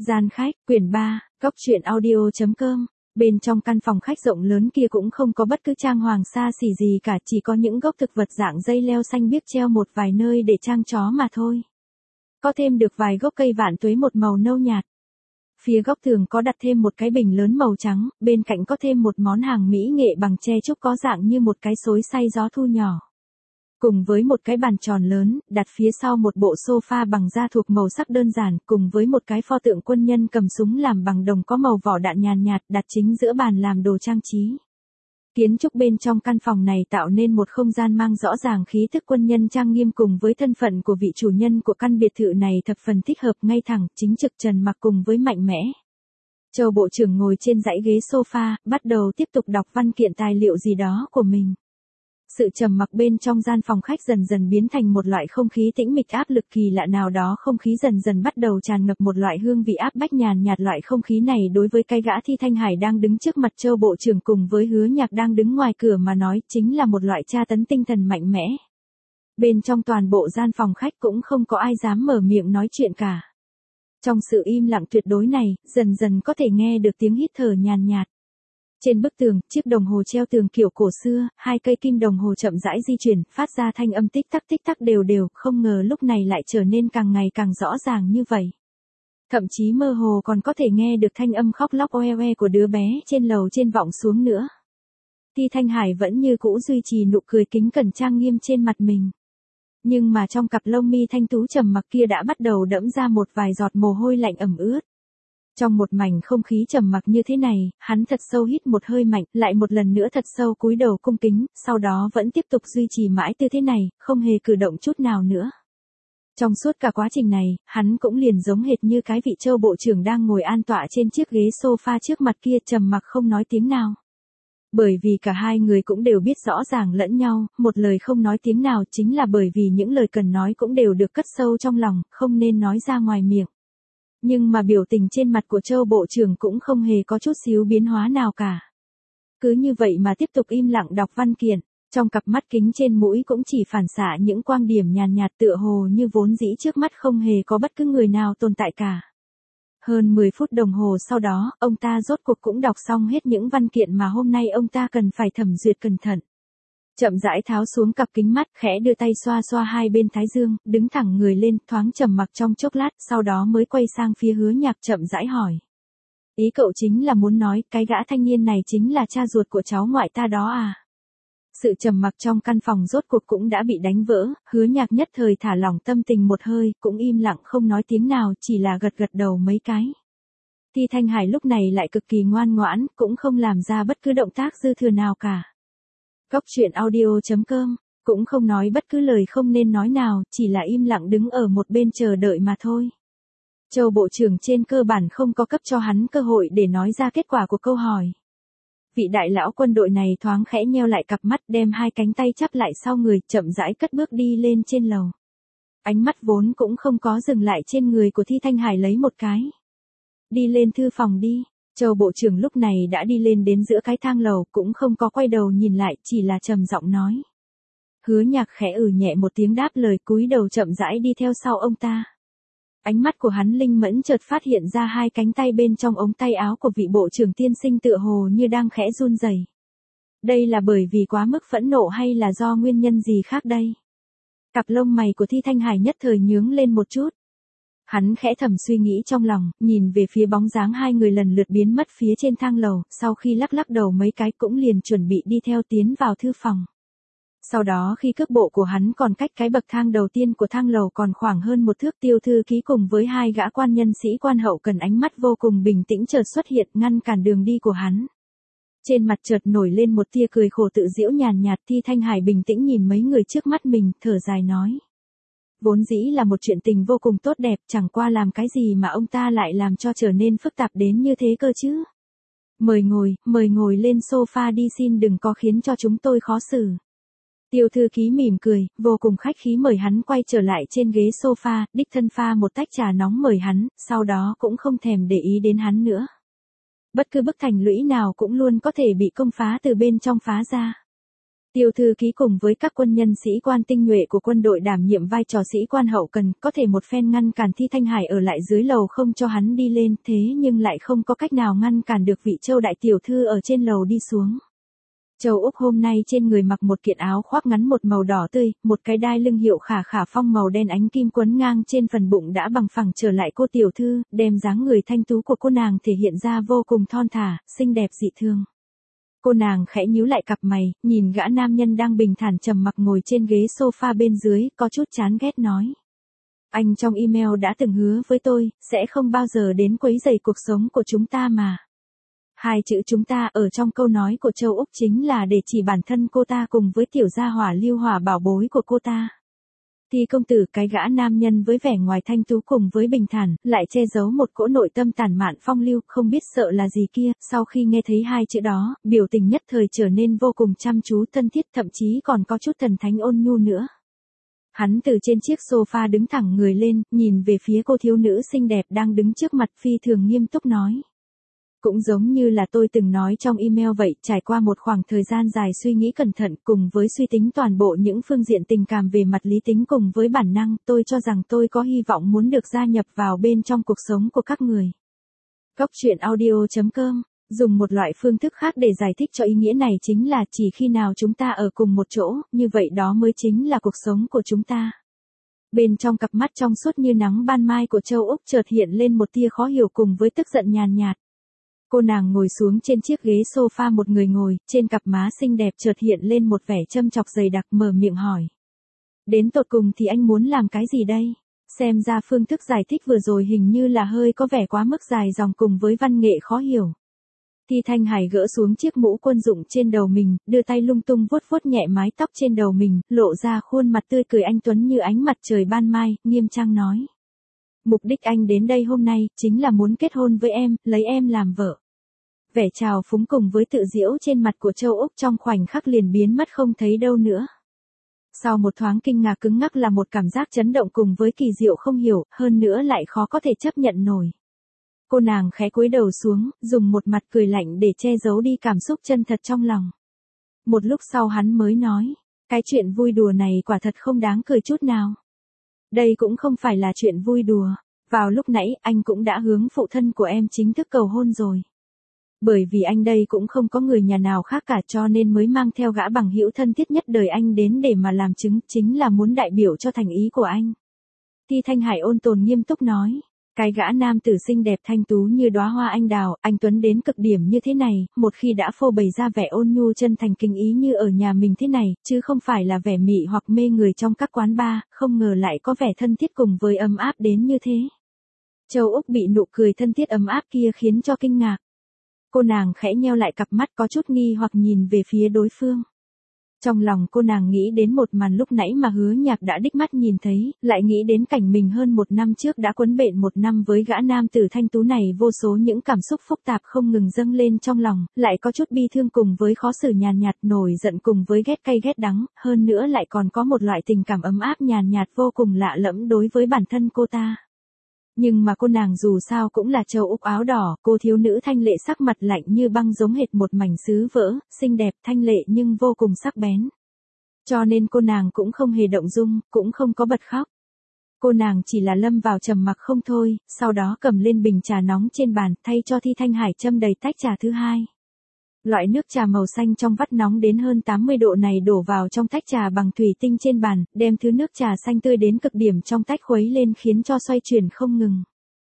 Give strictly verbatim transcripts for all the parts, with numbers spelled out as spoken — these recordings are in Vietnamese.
Gian khách, quyển ba, góc truyện audio.com. Bên trong căn phòng khách rộng lớn kia cũng không có bất cứ trang hoàng xa xỉ gì cả, chỉ có những gốc thực vật dạng dây leo xanh biếc treo một vài nơi để trang chó mà thôi. Có thêm được vài gốc cây vạn tuế một màu nâu nhạt. Phía góc tường có đặt thêm một cái bình lớn màu trắng, bên cạnh có thêm một món hàng mỹ nghệ bằng tre trúc có dạng như một cái xối xay gió thu nhỏ. Cùng với một cái bàn tròn lớn, đặt phía sau một bộ sofa bằng da thuộc màu sắc đơn giản, cùng với một cái pho tượng quân nhân cầm súng làm bằng đồng có màu vỏ đạn nhàn nhạt đặt chính giữa bàn làm đồ trang trí. Kiến trúc bên trong căn phòng này tạo nên một không gian mang rõ ràng khí thức quân nhân trang nghiêm, cùng với thân phận của vị chủ nhân của căn biệt thự này thập phần thích hợp, ngay thẳng, chính trực, trần mặc cùng với mạnh mẽ. Châu bộ trưởng ngồi trên dãy ghế sofa, bắt đầu tiếp tục đọc văn kiện tài liệu gì đó của mình. Sự trầm mặc bên trong gian phòng khách dần dần biến thành một loại không khí tĩnh mịch áp lực kỳ lạ nào đó, không khí dần dần bắt đầu tràn ngập một loại hương vị áp bách nhàn nhạt. Loại không khí này đối với cái gã Thi Thanh Hải đang đứng trước mặt Châu bộ trưởng cùng với Hứa Nhạc đang đứng ngoài cửa mà nói chính là một loại tra tấn tinh thần mạnh mẽ. Bên trong toàn bộ gian phòng khách cũng không có ai dám mở miệng nói chuyện cả. Trong sự im lặng tuyệt đối này, dần dần có thể nghe được tiếng hít thở nhàn nhạt. Trên bức tường, chiếc đồng hồ treo tường kiểu cổ xưa, hai cây kim đồng hồ chậm rãi di chuyển, phát ra thanh âm tích tắc tích tắc đều đều, không ngờ lúc này lại trở nên càng ngày càng rõ ràng như vậy. Thậm chí mơ hồ còn có thể nghe được thanh âm khóc lóc oe oe của đứa bé trên lầu trên vọng xuống nữa. Thi Thanh Hải vẫn như cũ duy trì nụ cười kính cẩn trang nghiêm trên mặt mình. Nhưng mà trong cặp lông mi thanh tú trầm mặc kia đã bắt đầu đẫm ra một vài giọt mồ hôi lạnh ẩm ướt. Trong một mảnh không khí trầm mặc như thế này, hắn thật sâu hít một hơi mạnh, lại một lần nữa thật sâu cúi đầu cung kính, sau đó vẫn tiếp tục duy trì mãi tư thế này, không hề cử động chút nào nữa. Trong suốt cả quá trình này, hắn cũng liền giống hệt như cái vị Châu bộ trưởng đang ngồi an tọa trên chiếc ghế sofa trước mặt kia, trầm mặc không nói tiếng nào. Bởi vì cả hai người cũng đều biết rõ ràng lẫn nhau, một lời không nói tiếng nào chính là bởi vì những lời cần nói cũng đều được cất sâu trong lòng, không nên nói ra ngoài miệng. Nhưng mà biểu tình trên mặt của Châu bộ trưởng cũng không hề có chút xíu biến hóa nào cả. Cứ như vậy mà tiếp tục im lặng đọc văn kiện, trong cặp mắt kính trên mũi cũng chỉ phản xạ những quang điểm nhàn nhạt tựa hồ như vốn dĩ trước mắt không hề có bất cứ người nào tồn tại cả. Hơn mười phút đồng hồ sau đó, ông ta rốt cuộc cũng đọc xong hết những văn kiện mà hôm nay ông ta cần phải thẩm duyệt cẩn thận. Chậm rãi tháo xuống cặp kính mắt, khẽ đưa tay xoa xoa hai bên thái dương, đứng thẳng người lên, thoáng trầm mặc trong chốc lát, sau đó mới quay sang phía Hứa Nhạc chậm rãi hỏi. Ý cậu chính là muốn nói, cái gã thanh niên này chính là cha ruột của cháu ngoại ta đó à? Sự trầm mặc trong căn phòng rốt cuộc cũng đã bị đánh vỡ, Hứa Nhạc nhất thời thả lỏng tâm tình một hơi, cũng im lặng không nói tiếng nào, chỉ là gật gật đầu mấy cái. Thi Thanh Hải lúc này lại cực kỳ ngoan ngoãn, cũng không làm ra bất cứ động tác dư thừa nào cả. Góc truyện audio.com, cũng không nói bất cứ lời không nên nói nào, chỉ là im lặng đứng ở một bên chờ đợi mà thôi. Châu bộ trưởng trên cơ bản không có cấp cho hắn cơ hội để nói ra kết quả của câu hỏi. Vị đại lão quân đội này thoáng khẽ nheo lại cặp mắt, đem hai cánh tay chắp lại sau người, chậm rãi cất bước đi lên trên lầu. Ánh mắt vốn cũng không có dừng lại trên người của Thi Thanh Hải lấy một cái. Đi lên thư phòng đi. Châu bộ trưởng lúc này đã đi lên đến giữa cái thang lầu, cũng không có quay đầu nhìn lại, chỉ là trầm giọng nói. Hứa Nhạc khẽ ừ nhẹ một tiếng đáp lời, cúi đầu chậm rãi đi theo sau ông ta. Ánh mắt của hắn linh mẫn chợt phát hiện ra hai cánh tay bên trong ống tay áo của vị bộ trưởng tiên sinh tựa hồ như đang khẽ run rẩy. Đây là bởi vì quá mức phẫn nộ hay là do nguyên nhân gì khác đây? Cặp lông mày của Thi Thanh Hải nhất thời nhướng lên một chút. Hắn khẽ thầm suy nghĩ trong lòng, nhìn về phía bóng dáng hai người lần lượt biến mất phía trên thang lầu, sau khi lắc lắc đầu mấy cái cũng liền chuẩn bị đi theo tiến vào thư phòng. Sau đó khi cước bộ của hắn còn cách cái bậc thang đầu tiên của thang lầu còn khoảng hơn một thước, Tiêu thư ký cùng với hai gã quan nhân sĩ quan hậu cần ánh mắt vô cùng bình tĩnh chợt xuất hiện ngăn cản đường đi của hắn. Trên mặt chợt nổi lên một tia cười khổ tự giễu nhàn nhạt. Thi Thanh Hải bình tĩnh nhìn mấy người trước mắt mình, thở dài nói. Vốn dĩ là một chuyện tình vô cùng tốt đẹp, chẳng qua làm cái gì mà ông ta lại làm cho trở nên phức tạp đến như thế cơ chứ. Mời ngồi, mời ngồi lên sofa đi, xin đừng có khiến cho chúng tôi khó xử. Tiêu thư ký mỉm cười, vô cùng khách khí mời hắn quay trở lại trên ghế sofa, đích thân pha một tách trà nóng mời hắn, sau đó cũng không thèm để ý đến hắn nữa. Bất cứ bức thành lũy nào cũng luôn có thể bị công phá từ bên trong phá ra. Tiêu thư ký cùng với các quân nhân sĩ quan tinh nhuệ của quân đội đảm nhiệm vai trò sĩ quan hậu cần, có thể một phen ngăn cản Thi Thanh Hải ở lại dưới lầu không cho hắn đi lên, thế nhưng lại không có cách nào ngăn cản được vị Châu đại tiểu thư ở trên lầu đi xuống. Châu Úc hôm nay trên người mặc một kiện áo khoác ngắn một màu đỏ tươi, một cái đai lưng hiệu khả khả phong màu đen ánh kim quấn ngang trên phần bụng đã bằng phẳng trở lại cô tiểu thư, đem dáng người thanh tú của cô nàng thể hiện ra vô cùng thon thả, xinh đẹp dị thường. Cô nàng khẽ nhíu lại cặp mày, nhìn gã nam nhân đang bình thản trầm mặc ngồi trên ghế sofa bên dưới, có chút chán ghét nói. Anh trong email đã từng hứa với tôi, sẽ không bao giờ đến quấy rầy cuộc sống của chúng ta mà. Hai chữ chúng ta ở trong câu nói của Châu Úc chính là để chỉ bản thân cô ta cùng với tiểu gia hỏa Lưu Hỏa bảo bối của cô ta. Thì công tử, cái gã nam nhân với vẻ ngoài thanh tú cùng với bình thản, lại che giấu một cỗ nội tâm tàn mạn phong lưu, không biết sợ là gì kia, sau khi nghe thấy hai chữ đó, biểu tình nhất thời trở nên vô cùng chăm chú thân thiết, thậm chí còn có chút thần thánh ôn nhu nữa. Hắn từ trên chiếc sofa đứng thẳng người lên, nhìn về phía cô thiếu nữ xinh đẹp đang đứng trước mặt, phi thường nghiêm túc nói. Cũng giống như là tôi từng nói trong email vậy, trải qua một khoảng thời gian dài suy nghĩ cẩn thận cùng với suy tính toàn bộ những phương diện tình cảm về mặt lý tính cùng với bản năng, tôi cho rằng tôi có hy vọng muốn được gia nhập vào bên trong cuộc sống của các người. Góc truyện audio chấm com dùng một loại phương thức khác để giải thích cho ý nghĩa này chính là chỉ khi nào chúng ta ở cùng một chỗ, như vậy đó mới chính là cuộc sống của chúng ta. Bên trong cặp mắt trong suốt như nắng ban mai của Châu Úc chợt hiện lên một tia khó hiểu cùng với tức giận nhàn nhạt. Cô nàng ngồi xuống trên chiếc ghế sofa một người ngồi, trên cặp má xinh đẹp chợt hiện lên một vẻ châm chọc dày đặc, mở miệng hỏi. Đến tột cùng thì anh muốn làm cái gì đây? Xem ra phương thức giải thích vừa rồi hình như là hơi có vẻ quá mức dài dòng cùng với văn nghệ khó hiểu. Thi Thanh Hải gỡ xuống chiếc mũ quân dụng trên đầu mình, đưa tay lung tung vuốt vuốt nhẹ mái tóc trên đầu mình, lộ ra khuôn mặt tươi cười anh tuấn như ánh mặt trời ban mai, nghiêm trang nói. Mục đích anh đến đây hôm nay, chính là muốn kết hôn với em, lấy em làm vợ. Vẻ trào phúng cùng với tự giễu trên mặt của Châu Úc trong khoảnh khắc liền biến mất không thấy đâu nữa. Sau một thoáng kinh ngạc cứng ngắc là một cảm giác chấn động cùng với kỳ diệu không hiểu, hơn nữa lại khó có thể chấp nhận nổi. Cô nàng khẽ cúi đầu xuống, dùng một mặt cười lạnh để che giấu đi cảm xúc chân thật trong lòng. Một lúc sau hắn mới nói, cái chuyện vui đùa này quả thật không đáng cười chút nào. Đây cũng không phải là chuyện vui đùa, vào lúc nãy anh cũng đã hướng phụ thân của em chính thức cầu hôn rồi. Bởi vì anh đây cũng không có người nhà nào khác cả cho nên mới mang theo gã bằng hữu thân thiết nhất đời anh đến để mà làm chứng, chính là muốn đại biểu cho thành ý của anh. Thi Thanh Hải ôn tồn nghiêm túc nói, cái gã nam tử xinh đẹp thanh tú như đóa hoa anh đào, anh tuấn đến cực điểm như thế này, một khi đã phô bày ra vẻ ôn nhu chân thành kính ý như ở nhà mình thế này, chứ không phải là vẻ mị hoặc mê người trong các quán bar, không ngờ lại có vẻ thân thiết cùng với ấm áp đến như thế. Châu Úc bị nụ cười thân thiết ấm áp kia khiến cho kinh ngạc. Cô nàng khẽ nheo lại cặp mắt có chút nghi hoặc nhìn về phía đối phương. Trong lòng cô nàng nghĩ đến một màn lúc nãy mà Hứa Nhạc đã đích mắt nhìn thấy, lại nghĩ đến cảnh mình hơn một năm trước đã quấn bện một năm với gã nam tử thanh tú này, vô số những cảm xúc phức tạp không ngừng dâng lên trong lòng, lại có chút bi thương cùng với khó xử nhàn nhạt, nổi giận cùng với ghét cay ghét đắng, hơn nữa lại còn có một loại tình cảm ấm áp nhàn nhạt vô cùng lạ lẫm đối với bản thân cô ta. Nhưng mà cô nàng dù sao cũng là Châu Úc áo đỏ, cô thiếu nữ thanh lệ sắc mặt lạnh như băng giống hệt một mảnh sứ vỡ, xinh đẹp thanh lệ nhưng vô cùng sắc bén. Cho nên cô nàng cũng không hề động dung, cũng không có bật khóc. Cô nàng chỉ là lâm vào trầm mặc không thôi, sau đó cầm lên bình trà nóng trên bàn, thay cho Thi Thanh Hải châm đầy tách trà thứ hai. Loại nước trà màu xanh trong vắt nóng đến hơn tám mươi độ này đổ vào trong tách trà bằng thủy tinh trên bàn, đem thứ nước trà xanh tươi đến cực điểm trong tách khuấy lên khiến cho xoay chuyển không ngừng.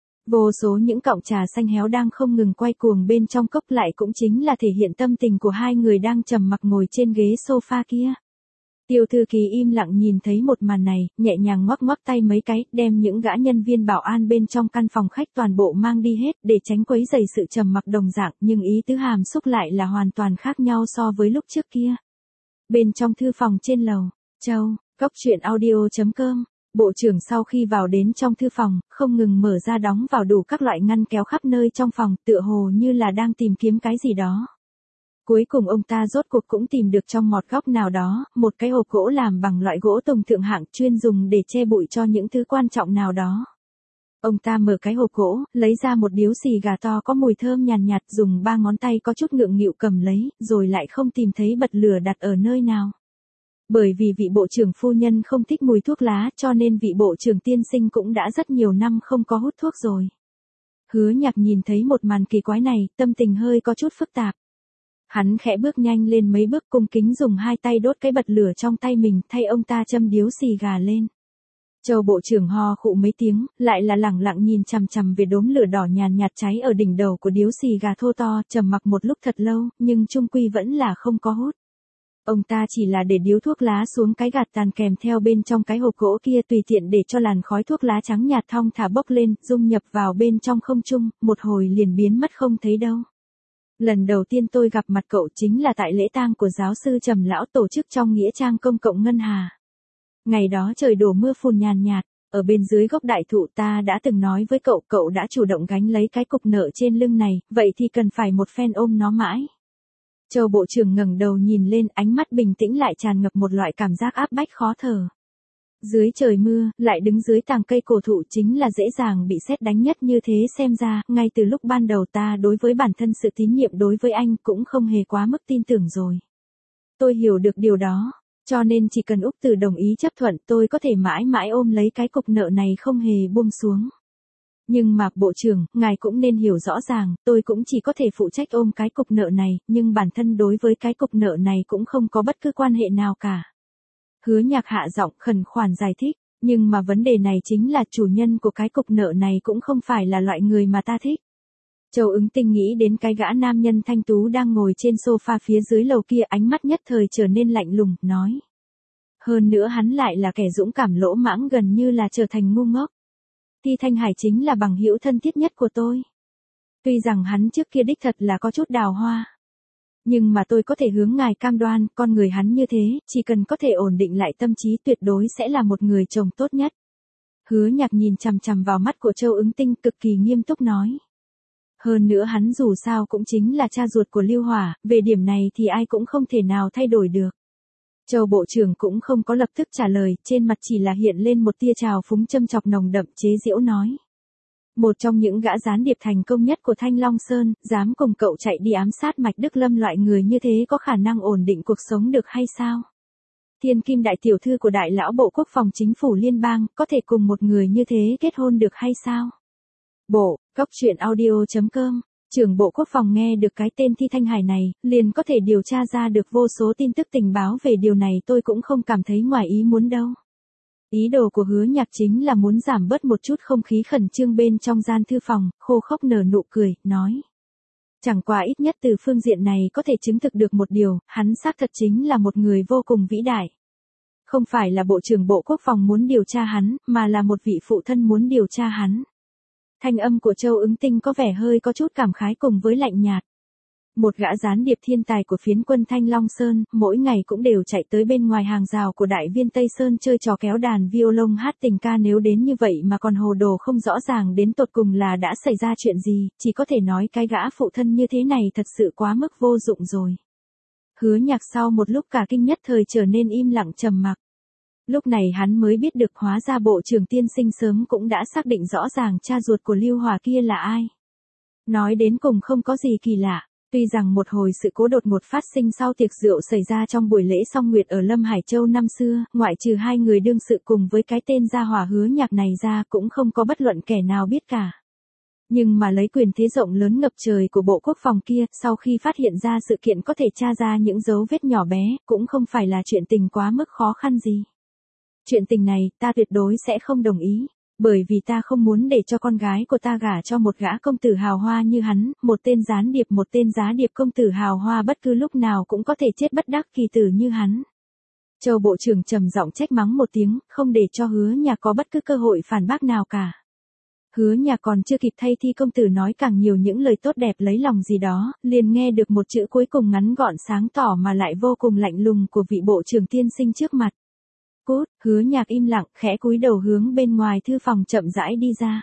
Vô số những cọng trà xanh héo đang không ngừng quay cuồng bên trong cốc lại cũng chính là thể hiện tâm tình của hai người đang trầm mặc ngồi trên ghế sofa kia. Tiêu thư ký im lặng nhìn thấy một màn này, nhẹ nhàng ngoắc ngoắc tay mấy cái, đem những gã nhân viên bảo an bên trong căn phòng khách toàn bộ mang đi hết để tránh quấy rầy sự trầm mặc đồng dạng, nhưng ý tứ hàm xúc lại là hoàn toàn khác nhau so với lúc trước kia. Bên trong thư phòng trên lầu, Châu, góc truyện audio chấm com, bộ trưởng sau khi vào đến trong thư phòng, không ngừng mở ra đóng vào đủ các loại ngăn kéo khắp nơi trong phòng, tựa hồ như là đang tìm kiếm cái gì đó. Cuối cùng ông ta rốt cuộc cũng tìm được trong một góc nào đó, một cái hộp gỗ làm bằng loại gỗ tùng thượng hạng chuyên dùng để che bụi cho những thứ quan trọng nào đó. Ông ta mở cái hộp gỗ, lấy ra một điếu xì gà to có mùi thơm nhàn nhạt, nhạt, dùng ba ngón tay có chút ngượng nghịu cầm lấy, rồi lại không tìm thấy bật lửa đặt ở nơi nào. Bởi vì vị bộ trưởng phu nhân không thích mùi thuốc lá, cho nên vị bộ trưởng tiên sinh cũng đã rất nhiều năm không có hút thuốc rồi. Hứa Nhạc nhìn thấy một màn kỳ quái này, tâm tình hơi có chút phức tạp. Hắn khẽ bước nhanh lên mấy bước, cung kính dùng hai tay đốt cái bật lửa trong tay mình, thay ông ta châm điếu xì gà lên. Châu bộ trưởng ho khụ mấy tiếng, lại là lẳng lặng nhìn chằm chằm về đốm lửa đỏ nhàn nhạt cháy ở đỉnh đầu của điếu xì gà thô to, trầm mặc một lúc thật lâu, nhưng chung quy vẫn là không có hút. Ông ta chỉ là để điếu thuốc lá xuống cái gạt tàn kèm theo bên trong cái hộp gỗ kia, tùy tiện để cho làn khói thuốc lá trắng nhạt thong thả bốc lên, dung nhập vào bên trong không trung, một hồi liền biến mất không thấy đâu. Lần đầu tiên tôi gặp mặt cậu chính là tại lễ tang của giáo sư Trầm lão tổ chức trong nghĩa trang công cộng Ngân Hà. Ngày đó trời đổ mưa phùn nhàn nhạt, ở bên dưới gốc đại thụ ta đã từng nói với cậu, cậu đã chủ động gánh lấy cái cục nợ trên lưng này, vậy thì cần phải một phen ôm nó mãi. Châu bộ trưởng ngẩng đầu nhìn lên, ánh mắt bình tĩnh lại tràn ngập một loại cảm giác áp bách khó thở. Dưới trời mưa, lại đứng dưới tàng cây cổ thụ chính là dễ dàng bị sét đánh nhất, như thế xem ra, ngay từ lúc ban đầu ta đối với bản thân sự tín nhiệm đối với anh cũng không hề quá mức tin tưởng rồi. Tôi hiểu được điều đó, cho nên chỉ cần Úc Từ đồng ý chấp thuận, tôi có thể mãi mãi ôm lấy cái cục nợ này không hề buông xuống. Nhưng mà, bộ trưởng, ngài cũng nên hiểu rõ ràng, tôi cũng chỉ có thể phụ trách ôm cái cục nợ này, nhưng bản thân đối với cái cục nợ này cũng không có bất cứ quan hệ nào cả. Hứa Nhạc hạ giọng khẩn khoản giải thích, nhưng mà vấn đề này chính là chủ nhân của cái cục nợ này cũng không phải là loại người mà ta thích. Châu Ứng Tinh nghĩ đến cái gã nam nhân thanh tú đang ngồi trên sofa phía dưới lầu kia, ánh mắt nhất thời trở nên lạnh lùng, nói. Hơn nữa hắn lại là kẻ dũng cảm lỗ mãng, gần như là trở thành ngu ngốc. Ti Thanh Hải chính là bằng hữu thân thiết nhất của tôi. Tuy rằng hắn trước kia đích thật là có chút đào hoa. Nhưng mà tôi có thể hướng ngài cam đoan, con người hắn như thế, chỉ cần có thể ổn định lại tâm trí tuyệt đối sẽ là một người chồng tốt nhất. Hứa Nhạc nhìn chằm chằm vào mắt của Châu Ứng Tinh, cực kỳ nghiêm túc nói. Hơn nữa hắn dù sao cũng chính là cha ruột của Lưu Hỏa, về điểm này thì ai cũng không thể nào thay đổi được. Châu bộ trưởng cũng không có lập tức trả lời, trên mặt chỉ là hiện lên một tia trào phúng châm chọc nồng đậm, chế giễu nói. Một trong những gã gián điệp thành công nhất của Thanh Long Sơn, dám cùng cậu chạy đi ám sát Mạch Đức Lâm, loại người như thế có khả năng ổn định cuộc sống được hay sao? Thiên Kim đại tiểu thư của đại lão Bộ Quốc phòng Chính phủ liên bang, có thể cùng một người như thế kết hôn được hay sao? Bộ, góc truyện audio chấm com, trưởng Bộ Quốc phòng nghe được cái tên Ti Thanh Hải này, liền có thể điều tra ra được vô số tin tức tình báo về điều này, tôi cũng không cảm thấy ngoài ý muốn đâu. Ý đồ của Hứa Nhạc chính là muốn giảm bớt một chút không khí khẩn trương bên trong gian thư phòng, khô khốc nở nụ cười, nói. Chẳng qua ít nhất từ phương diện này có thể chứng thực được một điều, hắn xác thật chính là một người vô cùng vĩ đại. Không phải là Bộ trưởng Bộ Quốc phòng muốn điều tra hắn, mà là một vị phụ thân muốn điều tra hắn. Thanh âm của Châu Ứng Tinh có vẻ hơi có chút cảm khái cùng với lạnh nhạt. Một gã gián điệp thiên tài của phiến quân Thanh Long Sơn, mỗi ngày cũng đều chạy tới bên ngoài hàng rào của đại viên Tây Sơn chơi trò kéo đàn violon hát tình ca, nếu đến như vậy mà còn hồ đồ không rõ ràng đến tột cùng là đã xảy ra chuyện gì, chỉ có thể nói cái gã phụ thân như thế này thật sự quá mức vô dụng rồi. Hứa Nhạc sau một lúc cả kinh nhất thời trở nên im lặng trầm mặc. Lúc này hắn mới biết được hóa ra bộ trưởng tiên sinh sớm cũng đã xác định rõ ràng cha ruột của Lưu Hòa kia là ai. Nói đến cùng không có gì kỳ lạ. Tuy rằng một hồi sự cố đột ngột phát sinh sau tiệc rượu xảy ra trong buổi lễ song nguyệt ở Lâm Hải Châu năm xưa, ngoại trừ hai người đương sự cùng với cái tên gia hỏa Hứa Nhạc này ra, cũng không có bất luận kẻ nào biết cả. Nhưng mà lấy quyền thế rộng lớn ngập trời của Bộ Quốc phòng kia, sau khi phát hiện ra sự kiện có thể tra ra những dấu vết nhỏ bé, cũng không phải là chuyện tình quá mức khó khăn gì. Chuyện tình này, ta tuyệt đối sẽ không đồng ý. Bởi vì ta không muốn để cho con gái của ta gả cho một gã công tử hào hoa như hắn, một tên gián điệp, một tên giá điệp công tử hào hoa bất cứ lúc nào cũng có thể chết bất đắc kỳ tử như hắn. Châu bộ trưởng trầm giọng trách mắng một tiếng, không để cho Hứa Nhạc có bất cứ cơ hội phản bác nào cả. Hứa Nhạc còn chưa kịp thay Thi công tử nói càng nhiều những lời tốt đẹp lấy lòng gì đó, liền nghe được một chữ cuối cùng ngắn gọn sáng tỏ mà lại vô cùng lạnh lùng của vị bộ trưởng tiên sinh trước mặt. Cút, Hứa Nhạc im lặng, khẽ cúi đầu hướng bên ngoài thư phòng chậm rãi đi ra.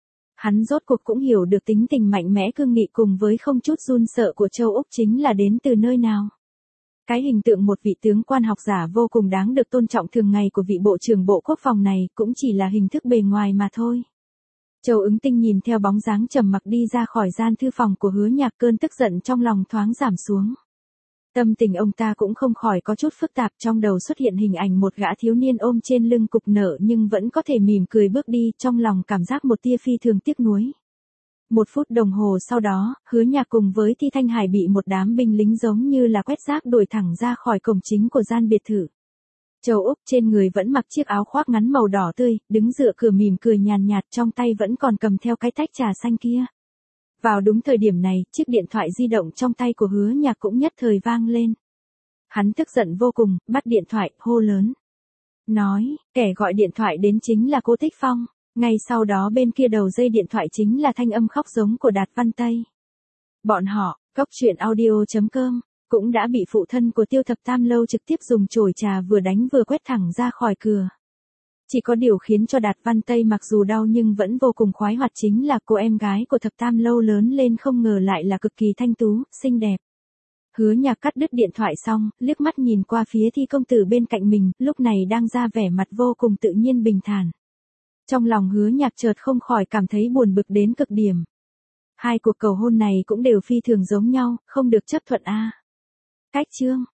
Hắn rốt cuộc cũng hiểu được tính tình mạnh mẽ cương nghị cùng với không chút run sợ của Châu Úc chính là đến từ nơi nào. Cái hình tượng một vị tướng quan học giả vô cùng đáng được tôn trọng thường ngày của vị bộ trưởng Bộ Quốc phòng này cũng chỉ là hình thức bề ngoài mà thôi. Châu Ứng Tinh nhìn theo bóng dáng trầm mặc đi ra khỏi gian thư phòng của Hứa Nhạc, cơn tức giận trong lòng thoáng giảm xuống. Tâm tình ông ta cũng không khỏi có chút phức tạp, trong đầu xuất hiện hình ảnh một gã thiếu niên ôm trên lưng cục nợ nhưng vẫn có thể mỉm cười bước đi, trong lòng cảm giác một tia phi thường tiếc nuối. Một phút đồng hồ sau đó, Hứa Nhạc cùng với Thi Thanh Hải bị một đám binh lính giống như là quét rác đuổi thẳng ra khỏi cổng chính của gian biệt thự. Châu Úc trên người vẫn mặc chiếc áo khoác ngắn màu đỏ tươi, đứng dựa cửa mỉm cười nhàn nhạt, trong tay vẫn còn cầm theo cái tách trà xanh kia. Vào đúng thời điểm này, chiếc điện thoại di động trong tay của Hứa Nhạc cũng nhất thời vang lên. Hắn tức giận vô cùng, bắt điện thoại, hô lớn. Nói, kẻ gọi điện thoại đến chính là cô Thích Phong. Ngay sau đó bên kia đầu dây điện thoại chính là thanh âm khóc giống của Đạt Văn Tây. Bọn họ, Cốc Truyện Audio chấm com, cũng đã bị phụ thân của Tiêu Thập Tam Lâu trực tiếp dùng chổi trà vừa đánh vừa quét thẳng ra khỏi cửa. Chỉ có điều khiến cho Đạt Văn Tây mặc dù đau nhưng vẫn vô cùng khoái hoạt chính là cô em gái của Thập Tam Lâu lớn lên không ngờ lại là cực kỳ thanh tú, xinh đẹp. Hứa Nhạc cắt đứt điện thoại xong, liếc mắt nhìn qua phía Thi công tử bên cạnh mình, lúc này đang ra vẻ mặt vô cùng tự nhiên bình thản. Trong lòng Hứa Nhạc chợt không khỏi cảm thấy buồn bực đến cực điểm. Hai cuộc cầu hôn này cũng đều phi thường giống nhau, không được chấp thuận a. À. Cách chương